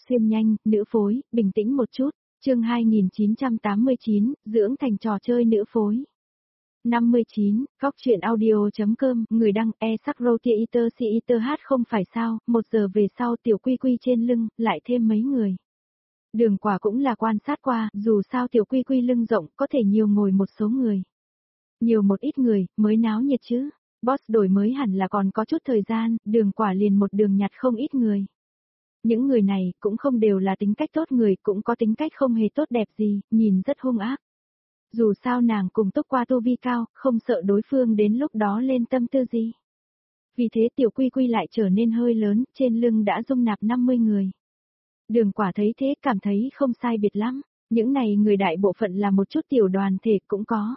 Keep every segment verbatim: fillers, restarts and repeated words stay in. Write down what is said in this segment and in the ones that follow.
Xuyên nhanh, nữ phối, bình tĩnh một chút. Chương hai nghìn chín trăm tám mươi chín, dưỡng thành trò chơi nữ phối. năm mươi chín, góc truyện audio.com, người đăng e sắc roti iter si iter hát không phải sao, một giờ về sau tiểu quy quy trên lưng, lại thêm mấy người. Đường Quả cũng là quan sát qua, dù sao tiểu quy quy lưng rộng, có thể nhiều ngồi một số người. Nhiều một ít người, mới náo nhiệt chứ. Boss đổi mới hẳn là còn có chút thời gian, Đường Quả liền một đường nhặt không ít người. Những người này cũng không đều là tính cách tốt người, cũng có tính cách không hề tốt đẹp gì, nhìn rất hung ác. Dù sao nàng cùng Túc Qua tu vi cao, không sợ đối phương đến lúc đó lên tâm tư gì. Vì thế tiểu quy quy lại trở nên hơi lớn, trên lưng đã dung nạp năm mươi người. Đường Quả thấy thế cảm thấy không sai biệt lắm, những này người đại bộ phận là một chút tiểu đoàn thể cũng có.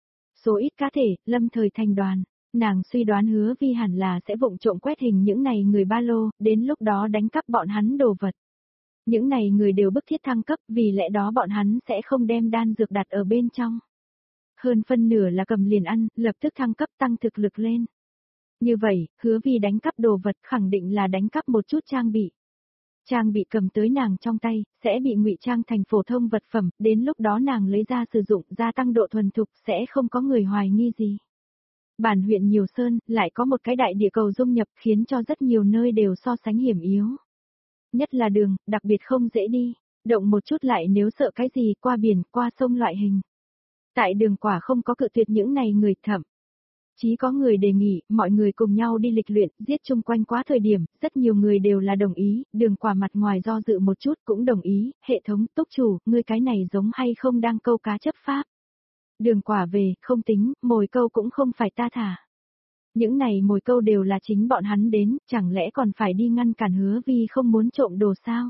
Số ít cá thể, lâm thời thành đoàn. Nàng suy đoán Hứa Vi hẳn là sẽ vụng trộm quét hình những này người ba lô, đến lúc đó đánh cắp bọn hắn đồ vật. Những này người đều bức thiết thăng cấp, vì lẽ đó bọn hắn sẽ không đem đan dược đặt ở bên trong. Hơn phân nửa là cầm liền ăn, lập tức thăng cấp tăng thực lực lên. Như vậy, Hứa Vi đánh cắp đồ vật khẳng định là đánh cắp một chút trang bị. Trang bị cầm tới nàng trong tay, sẽ bị ngụy trang thành phổ thông vật phẩm, đến lúc đó nàng lấy ra sử dụng, gia tăng độ thuần thục, sẽ không có người hoài nghi gì. Bản huyện Nhiều Sơn, lại có một cái đại địa cầu dung nhập khiến cho rất nhiều nơi đều so sánh hiểm yếu. Nhất là đường, đặc biệt không dễ đi, động một chút lại nếu sợ cái gì qua biển, qua sông loại hình. Tại Đường Quả không có cự tuyệt những này người thậm. Chí có người đề nghị, mọi người cùng nhau đi lịch luyện, giết chung quanh quá thời điểm, rất nhiều người đều là đồng ý, Đường Quả mặt ngoài do dự một chút cũng đồng ý, hệ thống, túc chủ, ngươi cái này giống hay không đang câu cá chấp pháp. Đường Quả về, không tính, mồi câu cũng không phải ta thả. Những này mồi câu đều là chính bọn hắn đến, chẳng lẽ còn phải đi ngăn cản Hứa Vi không muốn trộm đồ sao?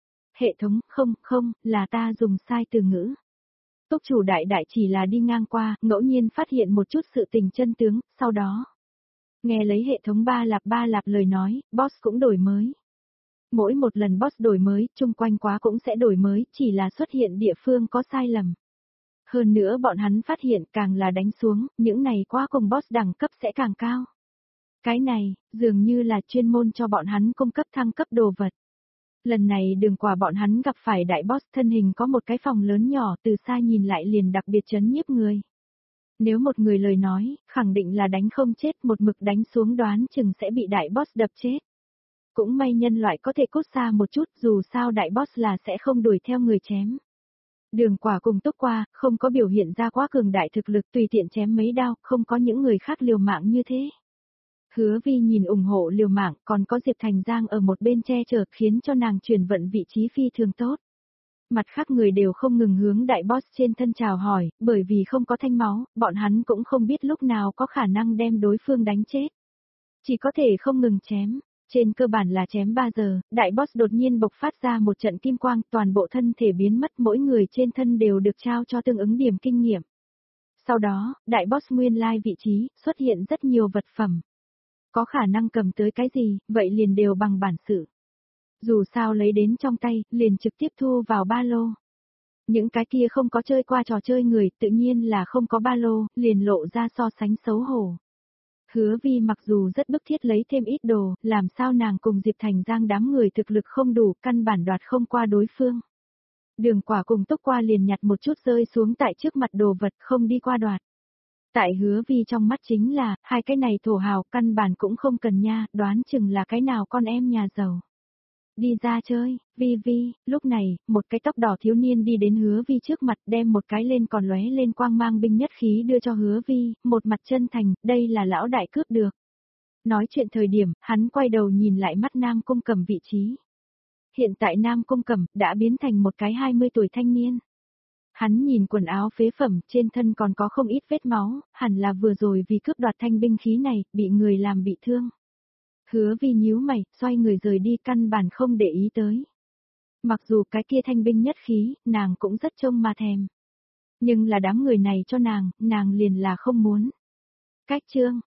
Hệ thống, không, không, là ta dùng sai từ ngữ. Túc chủ đại đại chỉ là đi ngang qua, ngẫu nhiên phát hiện một chút sự tình chân tướng, sau đó. Nghe lấy hệ thống ba lạp ba lạp lời nói, boss cũng đổi mới. Mỗi một lần boss đổi mới, chung quanh quá cũng sẽ đổi mới, chỉ là xuất hiện địa phương có sai lầm. Hơn nữa bọn hắn phát hiện càng là đánh xuống, những này quá cùng boss đẳng cấp sẽ càng cao. Cái này, dường như là chuyên môn cho bọn hắn cung cấp thăng cấp đồ vật. Lần này Đường Quả bọn hắn gặp phải đại boss thân hình có một cái phòng lớn nhỏ từ xa nhìn lại liền đặc biệt chấn nhiếp người. Nếu một người lời nói, khẳng định là đánh không chết một mực đánh xuống đoán chừng sẽ bị đại boss đập chết. Cũng may nhân loại có thể cút xa một chút dù sao đại boss là sẽ không đuổi theo người chém. Đường Quả cùng Túc Qua, không có biểu hiện ra quá cường đại thực lực tùy tiện chém mấy đao, không có những người khác liều mạng như thế. Hứa Vi nhìn ủng hộ liều mạng, còn có Diệp Thành Giang ở một bên che chở khiến cho nàng chuyển vận vị trí phi thường tốt. Mặt khác người đều không ngừng hướng đại boss trên thân chào hỏi, bởi vì không có thanh máu, bọn hắn cũng không biết lúc nào có khả năng đem đối phương đánh chết. Chỉ có thể không ngừng chém. Trên cơ bản là chém ba giờ, đại boss đột nhiên bộc phát ra một trận kim quang, toàn bộ thân thể biến mất, mỗi người trên thân đều được trao cho tương ứng điểm kinh nghiệm. Sau đó, đại boss nguyên lai vị trí, xuất hiện rất nhiều vật phẩm. Có khả năng cầm tới cái gì, vậy liền đều bằng bản sự. Dù sao lấy đến trong tay, liền trực tiếp thu vào ba lô. Những cái kia không có chơi qua trò chơi người, tự nhiên là không có ba lô, liền lộ ra so sánh xấu hổ. Hứa Vi mặc dù rất bức thiết lấy thêm ít đồ, làm sao nàng cùng Diệp Thành Giang đám người thực lực không đủ, căn bản đoạt không qua đối phương. Đường Quả cùng Túc Qua liền nhặt một chút rơi xuống tại trước mặt đồ vật không đi qua đoạt. Tại Hứa Vi trong mắt chính là, hai cái này thổ hào căn bản cũng không cần nha, đoán chừng là cái nào con em nhà giàu. Đi ra chơi, Vi Vi, lúc này, một cái tóc đỏ thiếu niên đi đến Hứa Vi trước mặt đem một cái lên còn lóe lên quang mang binh nhất khí đưa cho Hứa Vi, một mặt chân thành, đây là lão đại cướp được. Nói chuyện thời điểm, hắn quay đầu nhìn lại mắt Nam Cung Cẩm vị trí. Hiện tại Nam Cung Cẩm đã biến thành một cái hai mươi tuổi thanh niên. Hắn nhìn quần áo phế phẩm, trên thân còn có không ít vết máu, hẳn là vừa rồi vì cướp đoạt thanh binh khí này, bị người làm bị thương. Hứa Vi nhíu mày, xoay người rời đi căn bản không để ý tới. Mặc dù cái kia thanh binh nhất khí, nàng cũng rất trông mà thèm. Nhưng là đám người này cho nàng, nàng liền là không muốn. Cách chương,